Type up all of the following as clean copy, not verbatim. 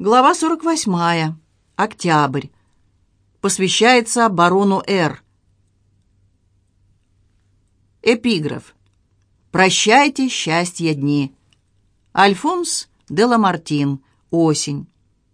Глава 48. Октябрь. Посвящается барону Р. Эпиграф. «Прощайте, счастье дни». Альфонс де Ламартин. Осень.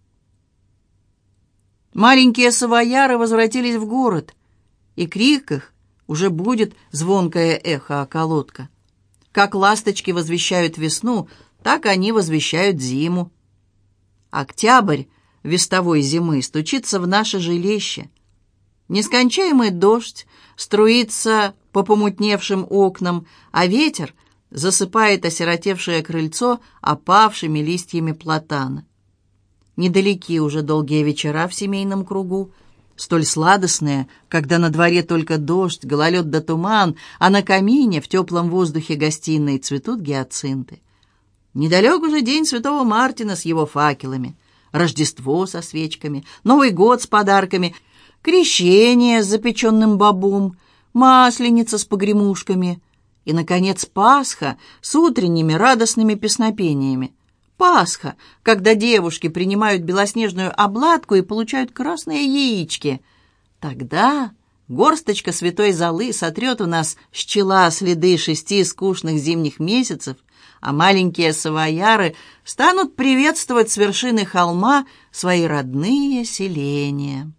Маленькие савояры возвратились в город, и крик их уже будет звонкое эхо околотка. Как ласточки возвещают весну, так они возвещают зиму. Октябрь вестовой зимы стучится в наше жилище. Нескончаемый дождь струится по помутневшим окнам, а ветер засыпает осиротевшее крыльцо опавшими листьями платана. Недалеки уже долгие вечера в семейном кругу, столь сладостные, когда на дворе только дождь, гололед да туман, а на камине в теплом воздухе гостиной цветут гиацинты. Недалек уже день Святого Мартина с его факелами, Рождество со свечками, Новый год с подарками, Крещение с запеченным бобом, Масленица с погремушками и, наконец, Пасха с утренними радостными песнопениями. Пасха, когда девушки принимают белоснежную обладку и получают красные яички. Тогда горсточка святой золы сотрет у нас с чела следы 6 скучных зимних месяцев, а маленькие савояры станут приветствовать с вершины холма свои родные селения.